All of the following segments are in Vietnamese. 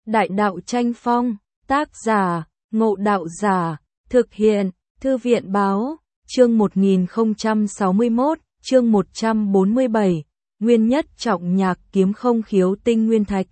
Đại đạo tranh phong, tác giả, Ngộ Đạo Giả, thực hiện, Thư viện báo, chương 1061, chương 147, Nguyên Nhất Trọng Nhạc Kiếm Không Khiếu Tinh Nguyên Thạch.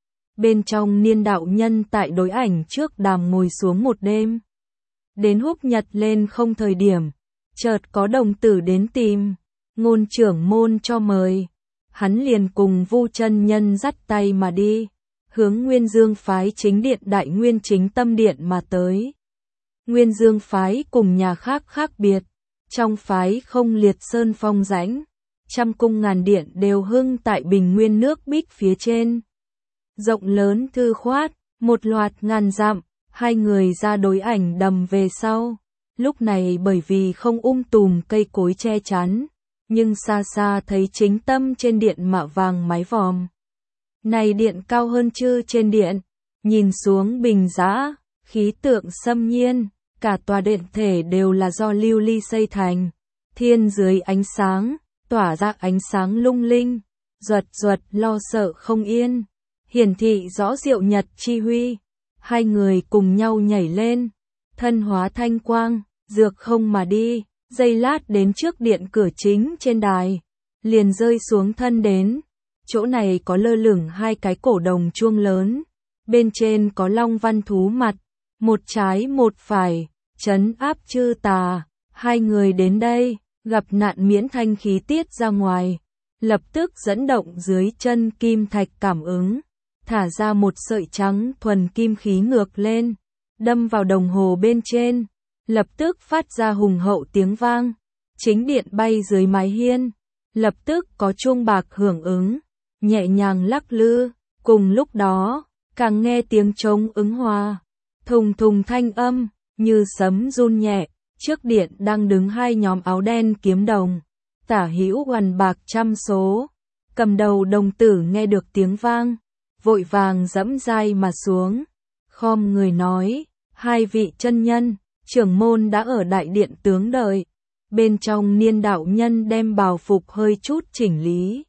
Bên trong Niên đạo nhân tại đối ảnh trước đàm ngồi xuống một đêm. Đến húc nhật lên không thời điểm, chợt có đồng tử đến tìm, Ngôn trưởng môn cho mời. Hắn liền cùng Vu chân nhân dắt tay mà đi, hướng Nguyên Dương phái chính điện Đại Nguyên Chính Tâm Điện mà tới. Nguyên Dương phái cùng nhà khác khác biệt, trong phái không liệt sơn phong rãnh, trăm cung ngàn điện đều hưng tại bình nguyên nước Bích phía trên. Rộng lớn thư khoát, một loạt ngàn dặm, hai người ra đối ảnh đầm về sau. Lúc này bởi vì không tùm cây cối che chắn, nhưng xa xa thấy chính tâm trên điện mạ vàng mái vòm. Này điện cao hơn chư trên điện, nhìn xuống bình dã, khí tượng xâm nhiên, cả tòa điện thể đều là do lưu ly xây thành. Thiên dưới ánh sáng, tỏa ra ánh sáng lung linh, duật duật lo sợ không yên, hiển thị rõ diệu nhật chi huy. Hai người cùng nhau nhảy lên, thân hóa thanh quang, dược không mà đi, giây lát đến trước điện cửa chính trên đài, liền rơi xuống thân đến. Chỗ này có lơ lửng hai cái cổ đồng chuông lớn, bên trên có long văn thú mặt, một trái một phải, trấn áp chư tà. Hai người đến đây, gặp nạn miễn thanh khí tiết ra ngoài, lập tức dẫn động dưới chân kim thạch cảm ứng, thả ra một sợi trắng thuần kim khí ngược lên, đâm vào đồng hồ bên trên, lập tức phát ra hùng hậu tiếng vang. Chính điện bay dưới mái hiên, lập tức có chuông bạc hưởng ứng, nhẹ nhàng lắc lư. Cùng lúc đó, càng nghe tiếng trống ứng hòa, thùng thùng thanh âm, như sấm run nhẹ. Trước điện đang đứng hai nhóm áo đen kiếm đồng, tả hữu hoàn bạc trăm số. Cầm đầu đồng tử nghe được tiếng vang, vội vàng dẫm dai mà xuống, khom người nói: hai vị chân nhân, trưởng môn đã ở đại điện tướng đợi. Bên trong Niên đạo nhân đem bào phục hơi chút chỉnh lý,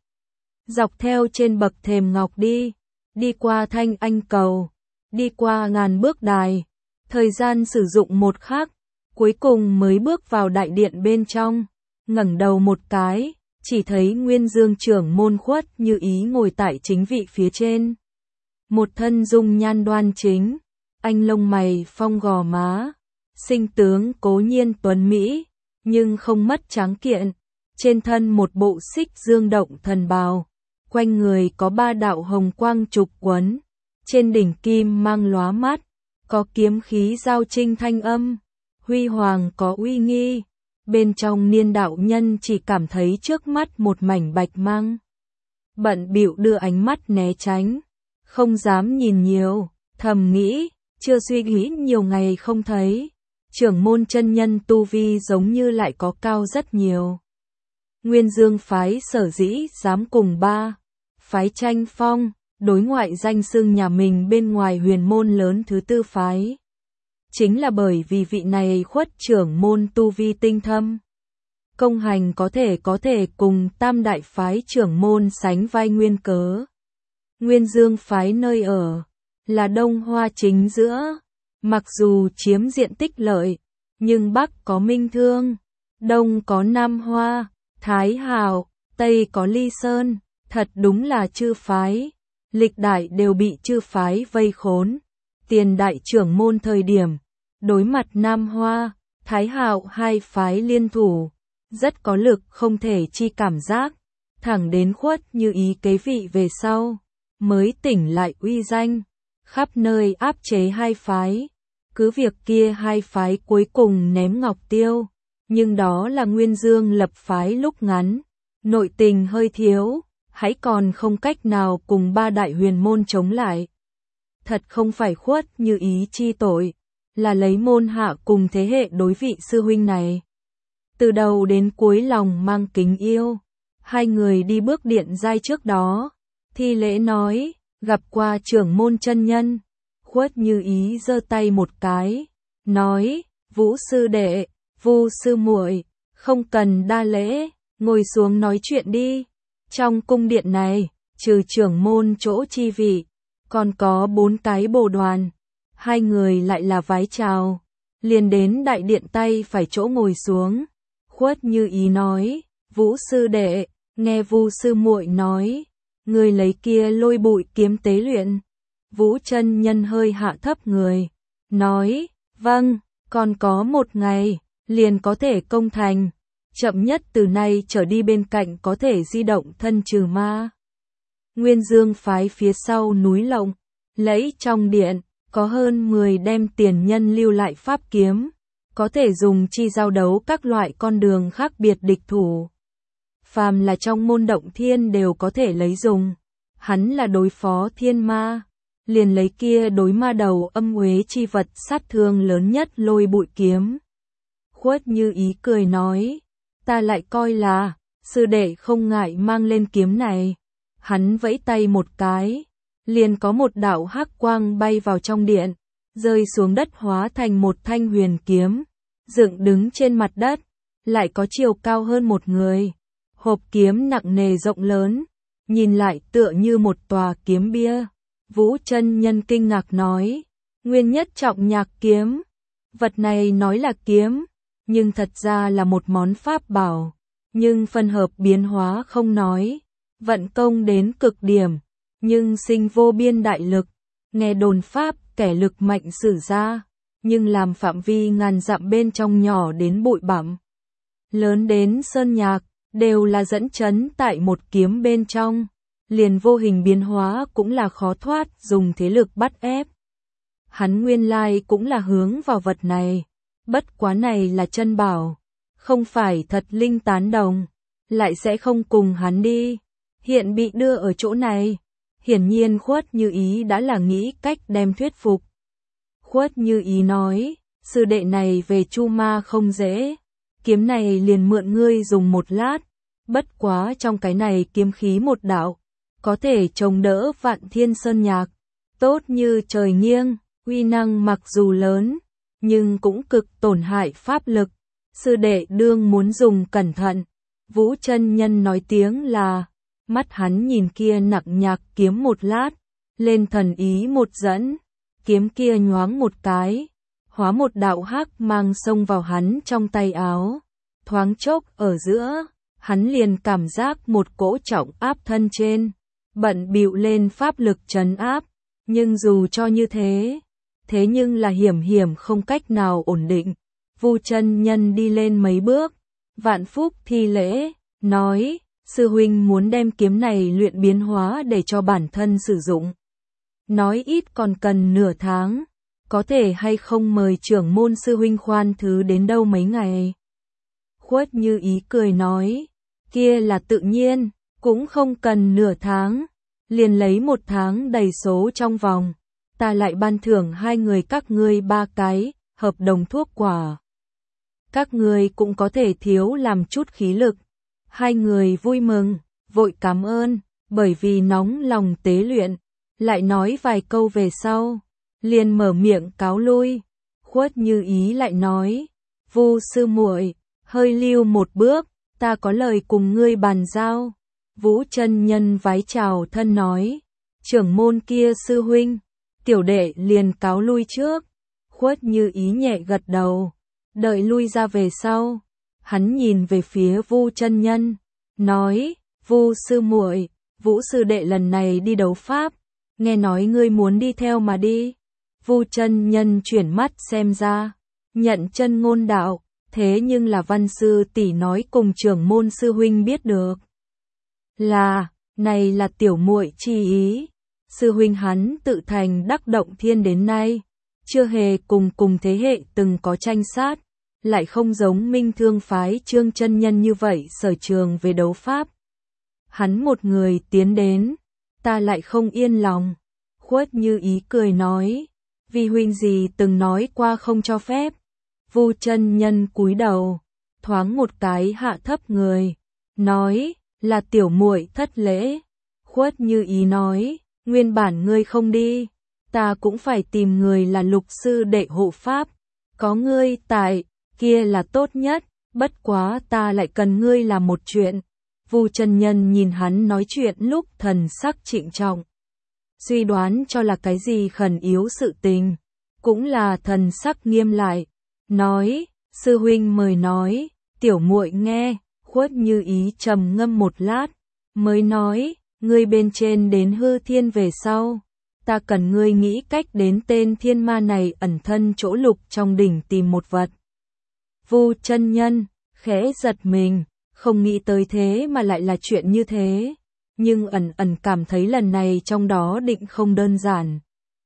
dọc theo trên bậc thềm ngọc đi qua thanh anh cầu, đi qua ngàn bước đài, thời gian sử dụng một khắc, cuối cùng mới bước vào đại điện bên trong. Ngẩng đầu một cái, chỉ thấy Nguyên Dương trưởng môn khuất như ý ngồi tại chính vị phía trên. Một thân dung nhan đoan chính, anh lông mày phong gò má, sinh tướng cố nhiên tuấn mỹ, nhưng không mất tráng kiện. Trên thân một bộ xích dương động thần bào, quanh người có ba đạo hồng quang trục quấn, trên đỉnh kim mang lóa mắt, có kiếm khí giao trinh thanh âm, huy hoàng có uy nghi. Bên trong Niên đạo nhân chỉ cảm thấy trước mắt một mảnh bạch mang, bận bịu đưa ánh mắt né tránh, không dám nhìn nhiều, thầm nghĩ, chưa suy nghĩ nhiều ngày không thấy, trưởng môn chân nhân tu vi giống như lại có cao rất nhiều. Nguyên Dương phái sở dĩ dám cùng ba phái tranh phong, đối ngoại danh xưng nhà mình bên ngoài huyền môn lớn thứ tư phái, chính là bởi vì vị này khuất trưởng môn tu vi tinh thâm, công hành có thể cùng tam đại phái trưởng môn sánh vai nguyên cớ. Nguyên Dương phái nơi ở là Đông Hoa chính giữa, mặc dù chiếm diện tích lợi, nhưng Bắc có Minh Thương, Đông có Nam Hoa, Thái Hào, Tây có Ly Sơn, thật đúng là chư phái, lịch đại đều bị chư phái vây khốn. Tiền đại trưởng môn thời điểm, đối mặt Nam Hoa, Thái Hào hai phái liên thủ, rất có lực không thể chi cảm giác, thẳng đến khuất như ý kế vị về sau, mới tỉnh lại uy danh, khắp nơi áp chế hai phái. Cứ việc kia hai phái cuối cùng ném ngọc tiêu, nhưng đó là Nguyên Dương lập phái lúc ngắn, nội tình hơi thiếu, hãy còn không cách nào cùng ba đại huyền môn chống lại. Thật không phải khuất như ý chi tội, là lấy môn hạ cùng thế hệ đối vị sư huynh này. Từ đầu đến cuối lòng mang kính yêu, hai người đi bước điện giai trước đó, thi lễ nói, gặp qua trưởng môn chân nhân. Khuất như ý giơ tay một cái, nói, Vũ sư đệ, Vu sư muội, không cần đa lễ, ngồi xuống nói chuyện đi. Trong cung điện này, trừ trưởng môn chỗ chi vị, còn có 4 cái bồ đoàn. Hai người lại là vái chào, liền đến đại điện tay phải chỗ ngồi xuống. Khuất Như Ý nói, Vũ sư đệ, nghe Vu sư muội nói, người lấy kia lôi bụi kiếm tế luyện. Vũ chân nhân hơi hạ thấp người, nói, vâng, còn có 1 ngày, liền có thể công thành. Chậm nhất từ nay trở đi bên cạnh có thể di động thân trừ ma. Nguyên Dương phái phía sau núi Lộng, Lẫy trong điện, có hơn 10 đem tiền nhân lưu lại pháp kiếm, có thể dùng chi giao đấu các loại con đường khác biệt địch thủ. Phàm là trong môn động thiên đều có thể lấy dùng. Hắn là đối phó thiên ma, liền lấy kia đối ma đầu âm uế chi vật sát thương lớn nhất lôi bụi kiếm. Khuất Như Ý cười nói, ta lại coi là, sư đệ không ngại mang lên kiếm này. Hắn vẫy tay một cái, liền có một đạo hắc quang bay vào trong điện, rơi xuống đất hóa thành một thanh huyền kiếm, dựng đứng trên mặt đất, lại có chiều cao hơn một người. Hộp kiếm nặng nề rộng lớn, nhìn lại tựa như một tòa kiếm bia. Vũ chân nhân kinh ngạc nói, Nguyên Nhất Trọng Nhạc kiếm. Vật này nói là kiếm, nhưng thật ra là một món pháp bảo, nhưng phân hợp biến hóa không nói, vận công đến cực điểm, nhưng sinh vô biên đại lực. Nghe đồn pháp kẻ lực mạnh sử ra, nhưng làm phạm vi ngàn dặm bên trong nhỏ đến bụi bặm, lớn đến sơn nhạc, đều là dẫn chấn tại một kiếm bên trong, liền vô hình biến hóa cũng là khó thoát dùng thế lực bắt ép. Hắn nguyên lai cũng là hướng vào vật này, bất quá này là chân bảo, không phải thật linh tán đồng, lại sẽ không cùng hắn đi, hiện bị đưa ở chỗ này. Hiển nhiên Khuất Như Ý đã là nghĩ cách đem thuyết phục. Khuất Như Ý nói, sư đệ này về Chu Ma không dễ, kiếm này liền mượn ngươi dùng một lát, bất quá trong cái này kiếm khí một đạo, có thể chống đỡ vạn thiên sơn nhạc, tốt như trời nghiêng, uy năng mặc dù lớn, nhưng cũng cực tổn hại pháp lực, sư đệ đương muốn dùng cẩn thận. Vũ chân nhân nói tiếng là, mắt hắn nhìn kia nặng nhạc kiếm một lát, lên thần ý một dẫn, kiếm kia nhoáng một cái, hóa một đạo hắc mang xông vào hắn trong tay áo, thoáng chốc ở giữa, hắn liền cảm giác một cỗ trọng áp thân trên, bận bịu lên pháp lực trấn áp, nhưng dù cho như thế, thế nhưng là hiểm không cách nào ổn định. Vu chân nhân đi lên mấy bước, vạn phúc thi lễ, nói, sư huynh muốn đem kiếm này luyện biến hóa để cho bản thân sử dụng. Nói ít còn cần nửa tháng, có thể hay không mời trưởng môn sư huynh khoan thứ đến đâu mấy ngày. Khuất Như Ý cười nói, kia là tự nhiên, cũng không cần nửa tháng, liền lấy 1 tháng đầy số trong vòng, ta lại ban thưởng 2 người các ngươi 3 cái, hợp đồng thuốc quả. Các ngươi cũng có thể thiếu làm chút khí lực. 2 người vui mừng, vội cảm ơn, bởi vì nóng lòng tế luyện, lại nói vài câu về sau, liền mở miệng cáo lui. Khuất Như Ý lại nói, Vu sư muội, hơi lưu một bước, ta có lời cùng ngươi bàn giao. Vũ chân nhân vái chào thân nói, trưởng môn kia sư huynh, tiểu đệ liền cáo lui trước. Khuất Như Ý nhẹ gật đầu, đợi lui ra về sau, hắn nhìn về phía Vu chân nhân, nói, Vu sư muội, Vũ sư đệ lần này đi đấu pháp, nghe nói ngươi muốn đi theo mà đi. Vu chân nhân chuyển mắt xem ra, nhận chân ngôn đạo, thế nhưng là văn sư tỷ nói cùng trưởng môn sư huynh biết được. Này là tiểu muội chi ý, sư huynh hắn tự thành đắc động thiên đến nay, chưa hề cùng thế hệ từng có tranh sát, lại không giống Minh Thương phái Trương chân nhân như vậy sở trường về đấu pháp. Hắn một người tiến đến, ta lại không yên lòng. Khuất Như Ý cười nói, vì huynh gì từng nói qua không cho phép. Vu chân nhân cúi đầu, thoáng một cái hạ thấp người, nói, là tiểu muội thất lễ. Khuất Như Ý nói, nguyên bản ngươi không đi, ta cũng phải tìm người là Lục sư đệ hộ pháp, có ngươi tại, kia là tốt nhất, bất quá ta lại cần ngươi làm một chuyện. Vu chân nhân nhìn hắn nói chuyện lúc thần sắc trịnh trọng, suy đoán cho là cái gì khẩn yếu sự tình, cũng là thần sắc nghiêm lại, nói, sư huynh mời nói, tiểu muội nghe. Khuất Như Ý trầm ngâm một lát, mới nói, ngươi bên trên đến hư thiên về sau, ta cần ngươi nghĩ cách đến tên thiên ma này ẩn thân chỗ lục trong đỉnh tìm một vật. Vu chân nhân khẽ giật mình, không nghĩ tới thế mà lại là chuyện như thế, nhưng ẩn ẩn cảm thấy lần này trong đó định không đơn giản.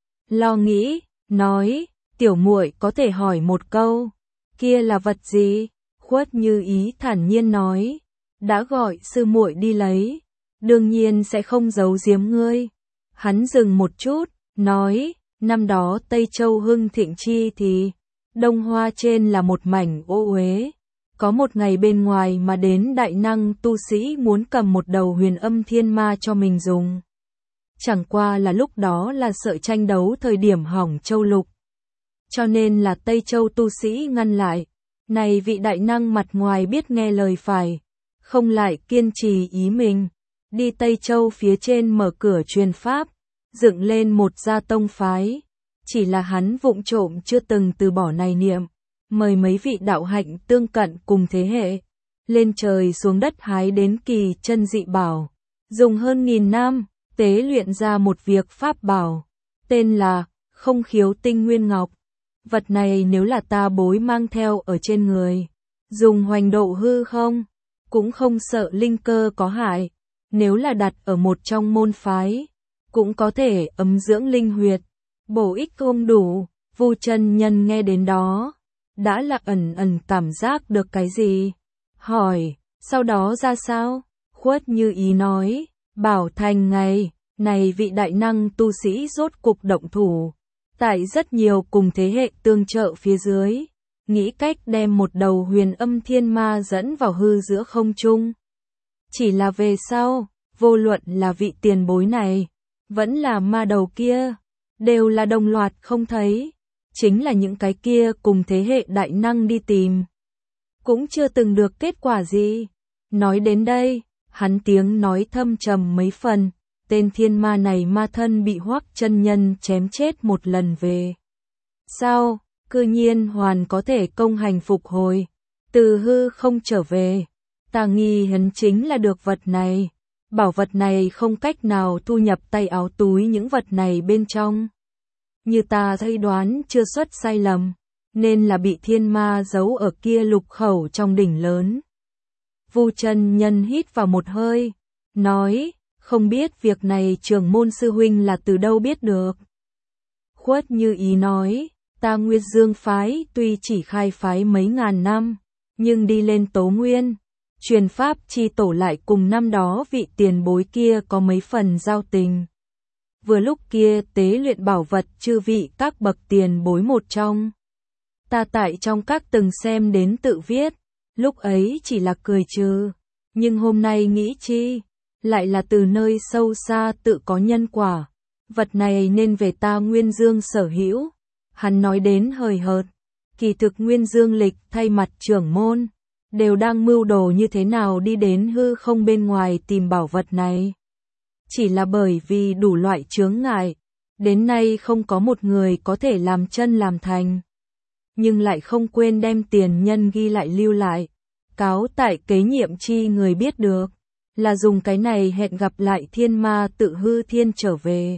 Lo nghĩ, nói, tiểu muội có thể hỏi một câu, kia là vật gì? Khuất Như Ý thản nhiên nói, đã gọi sư muội đi lấy, đương nhiên sẽ không giấu giếm ngươi. Hắn dừng một chút, nói, năm đó Tây Châu hưng thịnh chi thì, Đông Hoa trên là một mảnh ô uế. Có một ngày bên ngoài mà đến đại năng tu sĩ muốn cầm một đầu huyền âm thiên ma cho mình dùng. Chẳng qua là lúc đó là sợ tranh đấu thời điểm hỏng châu lục. Cho nên là Tây Châu tu sĩ ngăn lại. Này vị đại năng mặt ngoài biết nghe lời phải, không lại kiên trì ý mình. Đi Tây Châu phía trên mở cửa truyền pháp, dựng lên một gia tông phái. Chỉ là hắn vụng trộm chưa từng từ bỏ này niệm. Mời mấy vị đạo hạnh tương cận cùng thế hệ, lên trời xuống đất hái đến kỳ chân dị bảo, dùng hơn 1000 năm, tế luyện ra một việc pháp bảo, tên là Không Khiếu Tinh Nguyên Ngọc. Vật này nếu là ta bối mang theo ở trên người, dùng hoành độ hư không, cũng không sợ linh cơ có hại, nếu là đặt ở một trong môn phái, cũng có thể ấm dưỡng linh huyệt, bổ ích không đủ. Vu chân nhân nghe đến đó, đã là ẩn ẩn cảm giác được cái gì? Hỏi, sau đó ra sao? Khuất Như Ý nói, bảo thành ngày, này vị đại năng tu sĩ rốt cục động thủ. Tại rất nhiều cùng thế hệ tương trợ phía dưới, nghĩ cách đem một đầu huyền âm thiên ma dẫn vào hư giữa không trung. Chỉ là về sau, vô luận là vị tiền bối này, vẫn là ma đầu kia, đều là đồng loạt không thấy. Chính là những cái kia cùng thế hệ đại năng đi tìm, cũng chưa từng được kết quả gì. Nói đến đây, hắn tiếng nói thâm trầm mấy phần, tên thiên ma này ma thân bị Hoắc chân nhân chém chết một lần về. Sao, cư nhiên hoàn có thể công hành phục hồi, từ hư không trở về. Ta nghi hắn chính là được vật này, bảo vật này không cách nào thu nhập tay áo túi những vật này bên trong. Như ta thấy đoán chưa xuất sai lầm, nên là bị thiên ma giấu ở kia lục khẩu trong đỉnh lớn. Vu chân nhân hít vào một hơi, nói, không biết việc này trưởng môn sư huynh là từ đâu biết được. Khuất Như Ý nói, ta Nguyệt Dương phái tuy chỉ khai phái mấy ngàn năm, nhưng đi lên Tố Nguyên, truyền pháp chi tổ lại cùng năm đó vị tiền bối kia có mấy phần giao tình. Vừa lúc kia tế luyện bảo vật chư vị các bậc tiền bối một trong. Ta tại trong các từng xem đến tự viết, lúc ấy chỉ là cười trừ, nhưng hôm nay nghĩ chi, lại là từ nơi sâu xa tự có nhân quả. Vật này nên về ta Nguyên Dương sở hữu. Hắn nói đến hời hợt, kỳ thực Nguyên Dương lịch thay mặt trưởng môn, đều đang mưu đồ như thế nào đi đến hư không bên ngoài tìm bảo vật này. Chỉ là bởi vì đủ loại chướng ngại, đến nay không có một người có thể làm chân làm thành. Nhưng lại không quên đem tiền nhân ghi lại lưu lại, cáo tại kế nhiệm chi người biết được, là dùng cái này hẹn gặp lại thiên ma tự hư thiên trở về.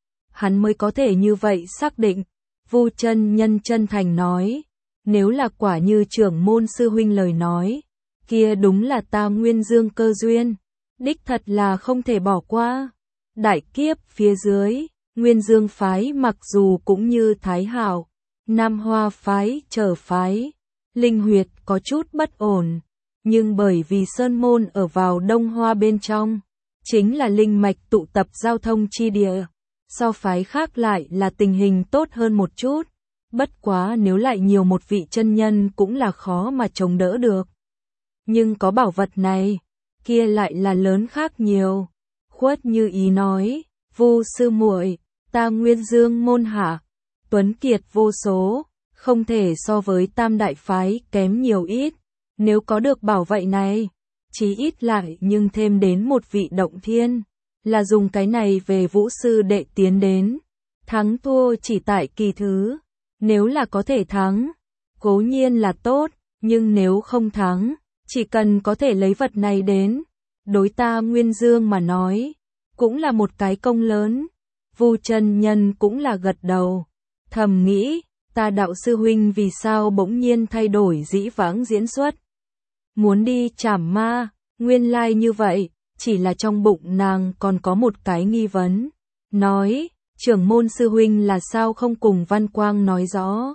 Hắn mới có thể như vậy xác định. Vu chân nhân chân thành nói, nếu là quả như trưởng môn sư huynh lời nói, kia đúng là ta Nguyên Dương cơ duyên, đích thật là không thể bỏ qua. Đại kiếp phía dưới, Nguyên Dương phái mặc dù cũng như Thái Hạo, Nam Hoa phái trở phái, linh huyệt có chút bất ổn, nhưng bởi vì sơn môn ở vào Đông Hoa bên trong, chính là linh mạch tụ tập giao thông chi địa, so phái khác lại là tình hình tốt hơn một chút, bất quá nếu lại nhiều một vị chân nhân cũng là khó mà chống đỡ được. Nhưng có bảo vật này, kia lại là lớn khác nhiều. Khuất Như Ý nói, Vu sư muội, ta Nguyên Dương môn hạ, tuấn kiệt vô số, không thể so với tam đại phái kém nhiều ít. Nếu có được bảo vậy này, chí ít lại nhưng thêm đến một vị động thiên, là dùng cái này về Vũ sư đệ tiến đến. Thắng thua chỉ tại kỳ thứ, nếu là có thể thắng, cố nhiên là tốt, nhưng nếu không thắng, chỉ cần có thể lấy vật này đến, đối ta Nguyên Dương mà nói, cũng là một cái công lớn. Vu chân nhân cũng là gật đầu, thầm nghĩ, ta đạo sư huynh vì sao bỗng nhiên thay đổi dĩ vãng diễn xuất. Muốn đi trảm ma, nguyên lai như vậy, chỉ là trong bụng nàng còn có một cái nghi vấn. Nói, trưởng môn sư huynh là sao không cùng Văn Quang nói rõ.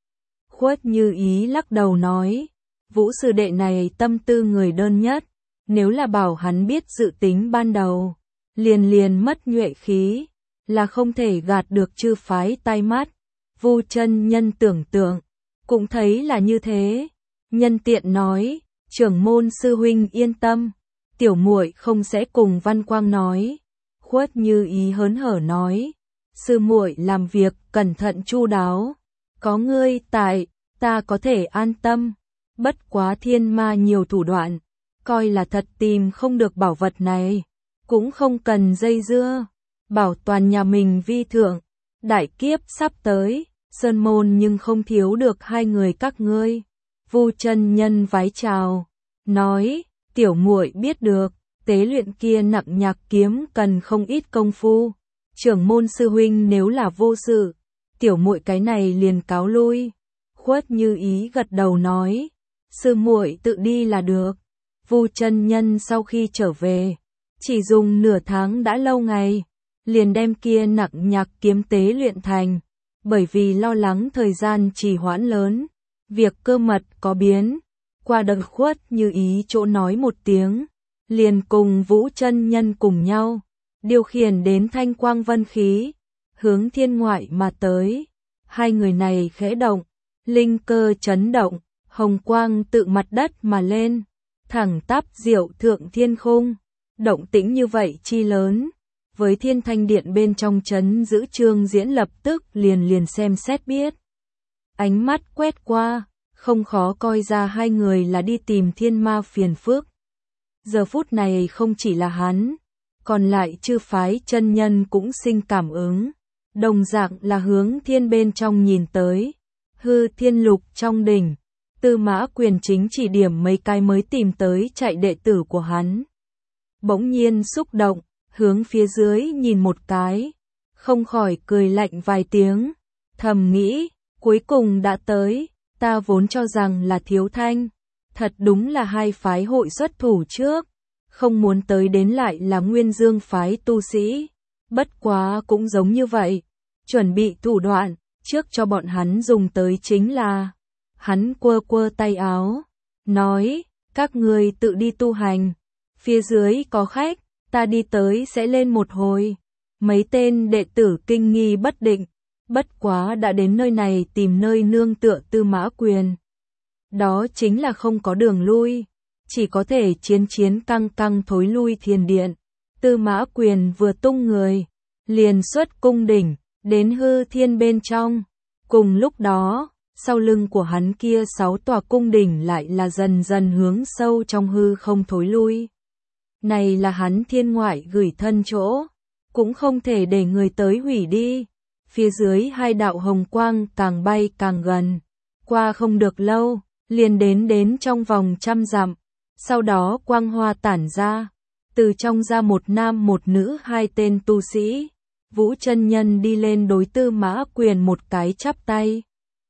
Khuất Như Ý lắc đầu nói, Vũ sư đệ này tâm tư người đơn nhất, nếu là bảo hắn biết dự tính ban đầu, liền mất nhuệ khí, là không thể gạt được chư phái tai mắt. Vu chân nhân tưởng tượng, cũng thấy là như thế, nhân tiện nói, trưởng môn sư huynh yên tâm, tiểu muội không sẽ cùng Văn Quang nói. Khuất Như Ý hớn hở nói, sư muội làm việc cẩn thận chu đáo, có ngươi tại, ta có thể an tâm. Bất quá thiên ma nhiều thủ đoạn, coi là thật tìm không được bảo vật này, cũng không cần dây dưa, bảo toàn nhà mình vi thượng. Đại kiếp sắp tới, sơn môn nhưng không thiếu được hai người các ngươi. Vu chân nhân vái chào, nói, tiểu muội biết được, tế luyện kia nặng nhạc kiếm cần không ít công phu. Trưởng môn sư huynh nếu là vô sự, tiểu muội cái này liền cáo lui. Khuất Như Ý gật đầu nói, sư muội tự đi là được. Vu chân nhân sau khi trở về, chỉ dùng nửa tháng đã lâu ngày, liền đem kia nặng nhạc kiếm tế luyện thành, bởi vì lo lắng thời gian trì hoãn lớn, việc cơ mật có biến, qua đợt Khuất Như Ý chỗ nói một tiếng, liền cùng Vũ chân nhân cùng nhau, điều khiển đến thanh quang vân khí, hướng thiên ngoại mà tới. Hai người này khẽ động, linh cơ chấn động, hồng quang tự mặt đất mà lên, thẳng tắp diệu thượng thiên khung. Động tĩnh như vậy chi lớn, với Thiên Thanh Điện bên trong trấn giữ Trương Diễn lập tức liền xem xét biết. Ánh mắt quét qua, không khó coi ra hai người là đi tìm thiên ma phiền phức. Giờ phút này không chỉ là hắn, còn lại chư phái chân nhân cũng sinh cảm ứng, đồng dạng là hướng thiên bên trong nhìn tới. Hư Thiên Lục trong đỉnh, Tư Mã Quyền chính chỉ điểm mấy cái mới tìm tới chạy đệ tử của hắn. Bỗng nhiên xúc động, hướng phía dưới nhìn một cái, không khỏi cười lạnh vài tiếng, thầm nghĩ, cuối cùng đã tới, ta vốn cho rằng là Thiếu Thanh, thật đúng là hai phái hội xuất thủ trước, không muốn tới đến lại là Nguyên Dương phái tu sĩ, bất quá cũng giống như vậy, chuẩn bị thủ đoạn, trước cho bọn hắn dùng tới chính là, hắn quơ quơ tay áo, nói, các ngươi tự đi tu hành, phía dưới có khách, ta đi tới sẽ lên một hồi. Mấy tên đệ tử kinh nghi bất định, bất quá đã đến nơi này tìm nơi nương tựa Tư Mã Quyền. Đó chính là không có đường lui, chỉ có thể chiến căng thối lui thiền điện. Tư Mã Quyền vừa tung người, liền xuất cung đỉnh, đến hư thiên bên trong. Cùng lúc đó, sau lưng của hắn kia 6 tòa cung đỉnh lại là dần dần hướng sâu trong hư không thối lui. Này là hắn thiên ngoại gửi thân chỗ, cũng không thể để người tới hủy đi. Phía dưới hai đạo hồng quang càng bay càng gần, qua không được lâu, liền đến trong vòng 100 dặm. Sau đó quang hoa tản ra, từ trong ra một nam một nữ hai tên tu sĩ. Vũ chân nhân đi lên đối Tư Mã Quyền một cái chắp tay,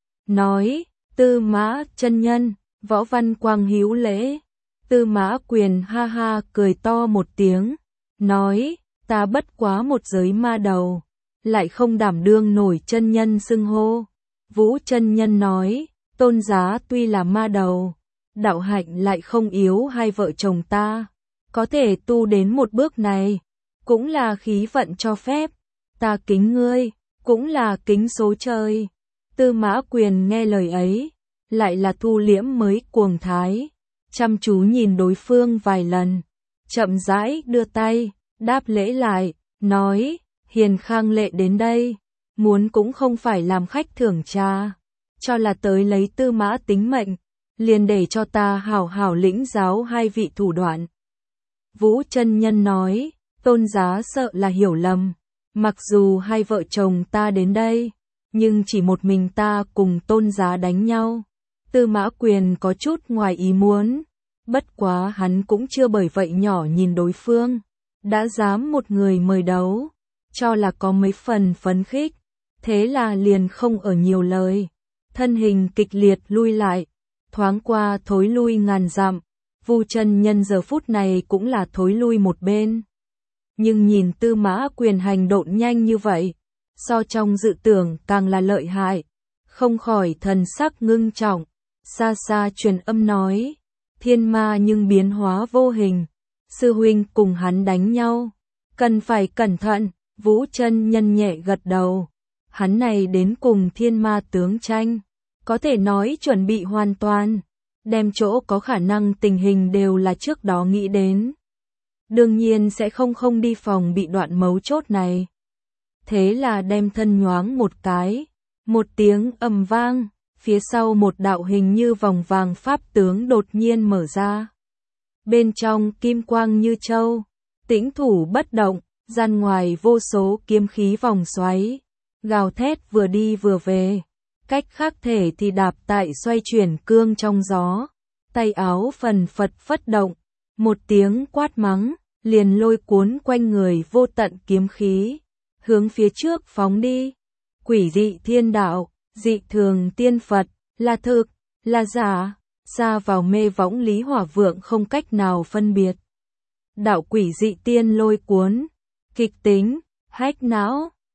nói, Tư Mã chân nhân, Võ Văn Quang hữu lễ. Tư Mã Quyền ha ha cười to một tiếng, nói, ta bất quá một giới ma đầu, lại không đảm đương nổi chân nhân xưng hô. Vũ chân nhân nói, tôn giá tuy là ma đầu, đạo hạnh lại không yếu hai vợ chồng ta, có thể tu đến một bước này, cũng là khí vận cho phép, ta kính ngươi, cũng là kính số trời. Tư Mã Quyền nghe lời ấy, lại là thu liễm mới cuồng thái, chăm chú nhìn đối phương vài lần, chậm rãi đưa tay, đáp lễ lại, nói, Hiền Khang Lệ đến đây, muốn cũng không phải làm khách thưởng trà, cho là tới lấy Tư Mã tính mệnh, liền để cho ta hảo hảo lĩnh giáo hai vị thủ đoạn. Vũ chân nhân nói, Tôn Giá sợ là hiểu lầm. Mặc dù hai vợ chồng ta đến đây, nhưng chỉ một mình ta cùng Tôn Giá đánh nhau. Tư Mã Quyền có chút ngoài ý muốn. Bất quá hắn cũng chưa bởi vậy nhỏ nhìn đối phương. Đã dám một người mời đấu, cho là có mấy phần phấn khích. Thế là liền không ở nhiều lời. Thân hình kịch liệt lui lại, thoáng qua thối lui ngàn dặm. Vu chân nhân giờ phút này cũng là thối lui một bên. Nhưng nhìn Tư Mã Quyền hành động nhanh như vậy, so trong dự tưởng càng là lợi hại. Không khỏi thần sắc ngưng trọng, xa xa truyền âm nói, thiên ma nhưng biến hóa vô hình, sư huynh cùng hắn đánh nhau, cần phải cẩn thận. Vũ chân nhân nhẹ gật đầu, hắn này đến cùng thiên ma tướng tranh, có thể nói chuẩn bị hoàn toàn, đem chỗ có khả năng tình hình đều là trước đó nghĩ đến. Đương nhiên sẽ không đi phòng bị đoạn mấu chốt này. Thế là đem thân nhoáng một cái, một tiếng ầm vang, phía sau một đạo hình như vòng vàng pháp tướng đột nhiên mở ra. Bên trong kim quang như châu, tĩnh thủ bất động, gian ngoài vô số kiếm khí vòng xoáy, gào thét vừa đi vừa về. Cách khác thể thì đạp tại xoay chuyển cương trong gió, tay áo phần phật phất động, một tiếng quát mắng, liền lôi cuốn quanh người vô tận kiếm khí, hướng phía trước phóng đi. Quỷ dị thiên đạo, dị thường tiên Phật, là thực, là giả, xa vào mê võng Lý Hỏa Vượng không cách nào phân biệt. Đạo quỷ dị tiên lôi cuốn, kịch tính, hách não,